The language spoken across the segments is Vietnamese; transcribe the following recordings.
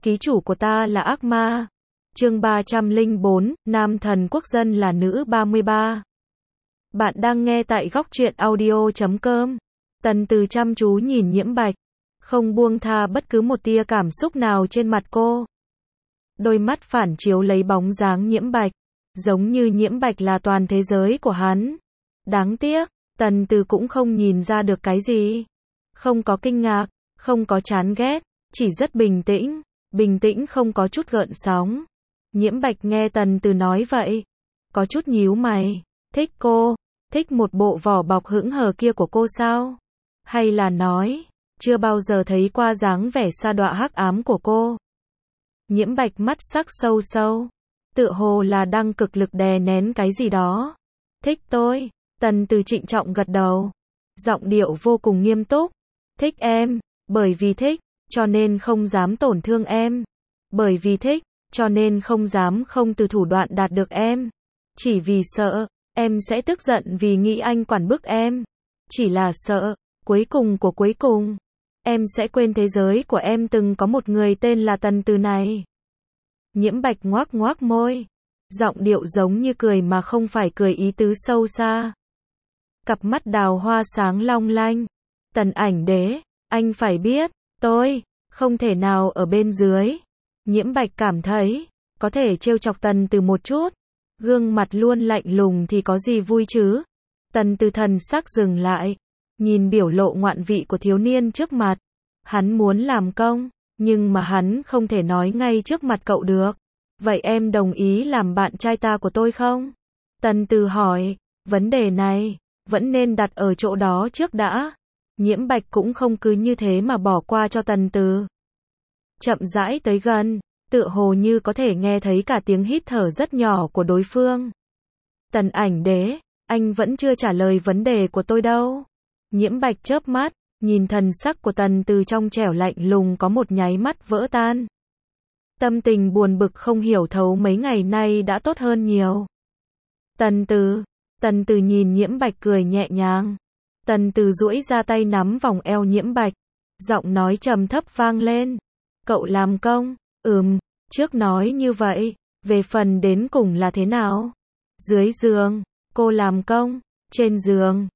Ký chủ của ta là ác ma. Chương 304, nam thần quốc dân là nữ 33. Bạn đang nghe tại góc truyện audio.com. Tần Từ chăm chú nhìn Nhiễm Bạch, không buông tha bất cứ một tia cảm xúc nào trên mặt cô. Đôi mắt phản chiếu lấy bóng dáng Nhiễm Bạch, giống như Nhiễm Bạch là toàn thế giới của hắn. Đáng tiếc, Tần Từ cũng không nhìn ra được cái gì. Không có kinh ngạc, không có chán ghét, chỉ rất bình tĩnh không có chút gợn sóng. Nhiễm Bạch nghe Tần Từ nói vậy, có chút nhíu mày. Thích cô, thích một bộ vỏ bọc hững hờ kia của cô sao? Hay là nói, chưa bao giờ thấy qua dáng vẻ sa đọa hắc ám của cô? Nhiễm Bạch mắt sắc sâu sâu, tựa hồ là đang cực lực đè nén cái gì đó. Thích tôi. Tần Từ trịnh trọng gật đầu, giọng điệu vô cùng nghiêm túc. Thích em, bởi vì thích, cho nên không dám tổn thương em. Bởi vì thích, cho nên không dám không từ thủ đoạn đạt được em. Chỉ vì sợ, em sẽ tức giận vì nghĩ anh quản bức em. Chỉ là sợ, cuối cùng của cuối cùng, em sẽ quên thế giới của em từng có một người tên là Tần Từ này. Nhiễm Bạch ngoác ngoác môi, giọng điệu giống như cười mà không phải cười, ý tứ sâu xa. Cặp mắt đào hoa sáng long lanh. Tần Ảnh Đế, anh phải biết, tôi không thể nào ở bên dưới. Nhiễm Bạch cảm thấy có thể trêu chọc Tần Từ một chút, gương mặt luôn lạnh lùng thì có gì vui chứ. Tần Từ thần sắc dừng lại, nhìn biểu lộ ngoạn vị của thiếu niên trước mặt. Hắn muốn làm công, nhưng mà hắn không thể nói ngay trước mặt cậu được. Vậy em đồng ý làm bạn trai ta của tôi không? Tần Từ hỏi, vấn đề này vẫn nên đặt ở chỗ đó trước đã. Nhiễm Bạch cũng không cứ như thế mà bỏ qua cho Tần Từ. Chậm rãi tới gần, tựa hồ như có thể nghe thấy cả tiếng hít thở rất nhỏ của đối phương. Tần Ảnh Đế, anh vẫn chưa trả lời vấn đề của tôi đâu. Nhiễm Bạch chớp mắt, nhìn thần sắc của Tần Từ trong trẻo lạnh lùng có một nháy mắt vỡ tan. Tâm tình buồn bực không hiểu thấu mấy ngày nay đã tốt hơn nhiều. Tần Từ nhìn Nhiễm Bạch cười nhẹ nhàng. Tần Từ duỗi ra tay nắm vòng eo Nhiễm Bạch, giọng nói trầm thấp vang lên. Cậu làm công? Trước nói như vậy, về phần đến cùng là thế nào? Dưới giường, cô làm công, trên giường,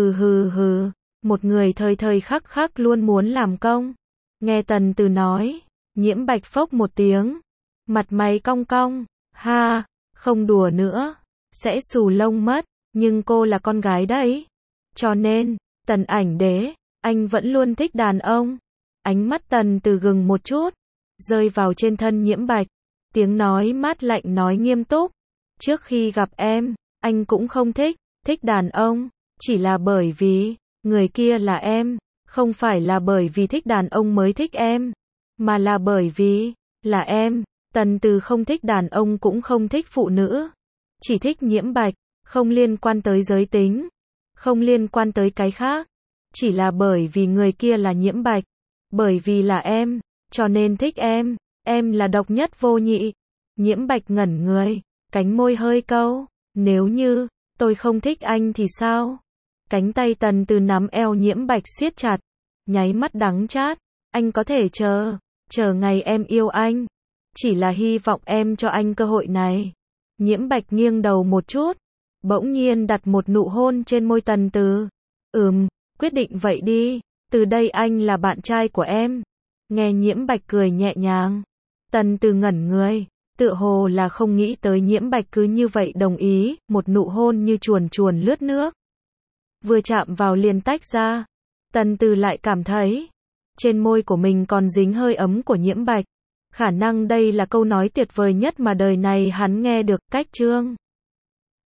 hừ, một người thời thời khắc khắc luôn muốn làm công. Nghe Tần Từ nói, Nhiễm Bạch phốc một tiếng, mặt mày cong cong, ha, không đùa nữa, sẽ xù lông mất, nhưng cô là con gái đấy. Cho nên, Tần Ảnh Đế, anh vẫn luôn thích đàn ông. Ánh mắt Tần Từ gừng một chút, rơi vào trên thân Nhiễm Bạch. Tiếng nói mát lạnh nói nghiêm túc. Trước khi gặp em, anh cũng không thích đàn ông. Chỉ là bởi vì, người kia là em. Không phải là bởi vì thích đàn ông mới thích em, mà là bởi vì, là em. Tần Từ không thích đàn ông cũng không thích phụ nữ. Chỉ thích Nhiễm Bạch, không liên quan tới giới tính, không liên quan tới cái khác. Chỉ là bởi vì người kia là Nhiễm Bạch, bởi vì là em, cho nên thích em là độc nhất vô nhị. Nhiễm Bạch ngẩn người, cánh môi hơi cau, nếu như tôi không thích anh thì sao? Cánh tay Tần Từ nắm eo Nhiễm Bạch siết chặt, nháy mắt đắng chát. Anh có thể chờ ngày em yêu anh, chỉ là hy vọng em cho anh cơ hội này. Nhiễm Bạch nghiêng đầu một chút, bỗng nhiên đặt một nụ hôn trên môi Tần Từ. Quyết định vậy đi, từ đây anh là bạn trai của em. Nghe Nhiễm Bạch cười nhẹ nhàng, Tần Từ ngẩn người, tựa hồ là không nghĩ tới Nhiễm Bạch cứ như vậy đồng ý. Một nụ hôn như chuồn lướt nước, vừa chạm vào liền tách ra. Tần Từ lại cảm thấy trên môi của mình còn dính hơi ấm của Nhiễm Bạch. Khả năng đây là câu nói tuyệt vời nhất mà đời này hắn nghe được. Cách chương